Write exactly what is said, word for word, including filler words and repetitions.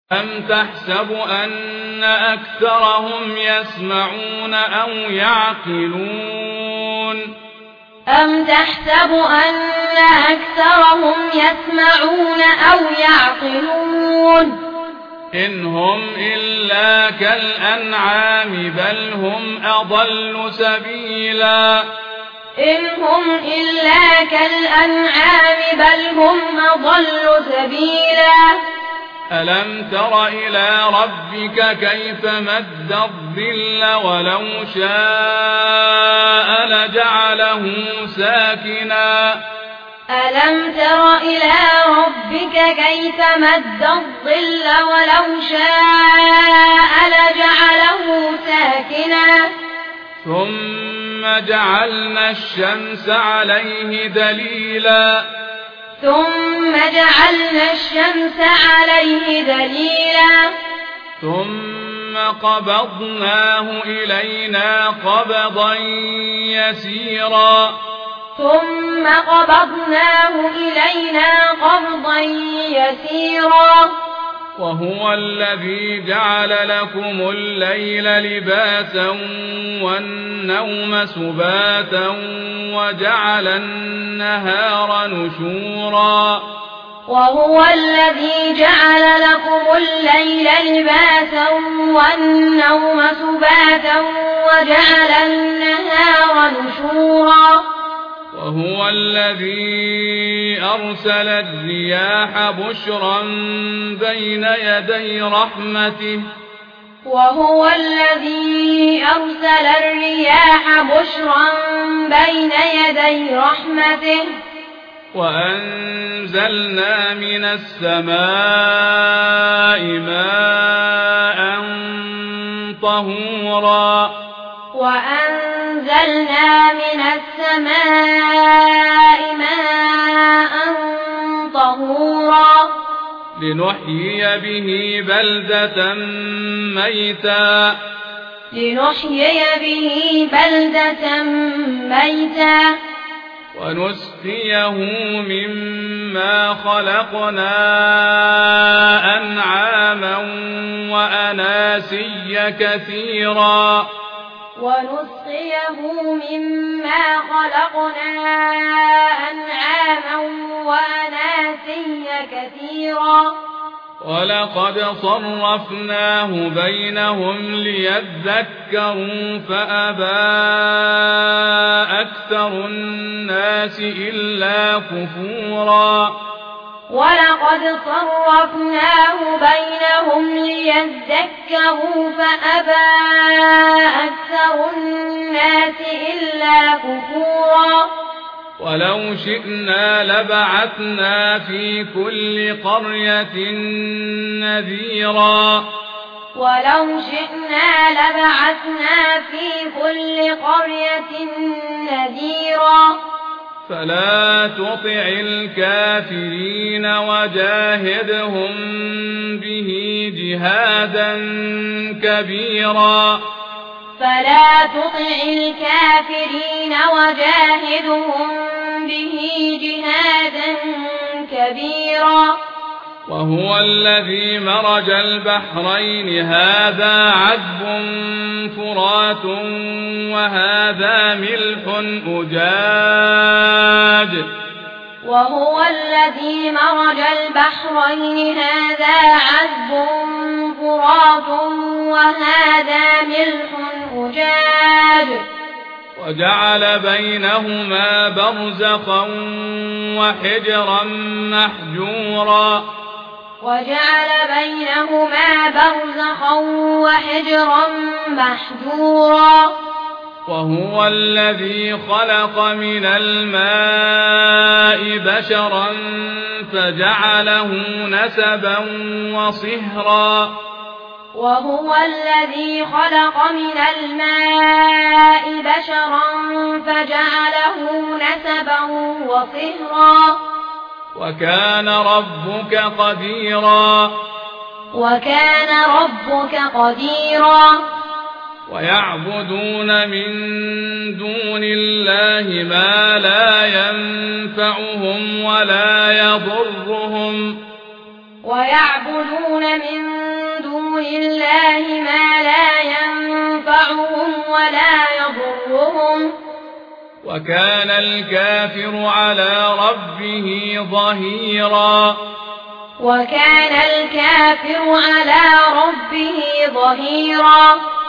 أم تحسب أن أكثرهم يسمعون أو يعقلون أم تحسب أن أكثرهم يسمعون أو يعقلون إن هم إلا كالأنعام بل هم أضل سبيلا إن هم إلا كالأنعام بل هم أضل سبيلا ألم تر إلى ربك كيف مد الظل ولو شاء لجعله ساكنا ألم تر إلى ربك كيف مد الظل ولو شاء لجعله ساكنا ثم جعلنا الشمس عليه دليلا ثم جعلنا الشمس عليه دليلا ثم قبضناه إلينا قبضا يسيرا ثم قبضناه إلينا قبضا يسيرا وهو الذي جعل لكم الليل لباسا والنوم سباتا وجعل النهار نشورا وهو الذي جعل لكم الليل لباسا والنوم سباتا وجعل النهار نشورا وهو الذي أرسل الرياح بشرا بين يدي رحمته وهو الذي أرسل الرياح بشرا بين يدي رحمته وأنزلنا من السماء ماء طهورا وأنزلنا من السماء ماء طهورا لنحيي به بلدة ميتا لنحيي به بلدة ميتا ونسقيه مما خلقنا أنعاما وأناسيا كثيرا ونسقيه مما خلقنا أنعاما وأناسيا كثيرا ولقد صرفناه بينهم ليذكروا فأبى أكثر الناس إلا كفورا ولقد صرفناه بينهم ليذكروا فأبى أكثر الناس إلا كفورا ولو شئنا لبعثنا في كل قرية نذيرا ولو شئنا لبعثنا في كل قرية نذيرا فلا تطع الكافرين وجاهدهم به جهادا كبيرا فلا تطع الكافرين وجاهدهم به جهادا كبيرا وهو الذي مرج البحرين هذا عذب فرات وهذا ملح أجاج وهو الذي مرج البحرين هذا عذب فرات وهذا ملح أجاج وجعل بينهما برزخا وحجرا محجورا وجعل بينهما برزخا وحجرا محجورا وهو الذي خلق من الماء بشرا فجعله نسبا وصهرا وهو الذي خلق من الماء بشرا فجعله نسبا وصهرا وكان ربك قديرا وكان ربك قديرا ويعبدون من دون الله ما لا ينفعهم ولا يضرهم ويعبدون من وكان الكافر على ربه ظهيرا وكان الكافر على ربه ظهيرا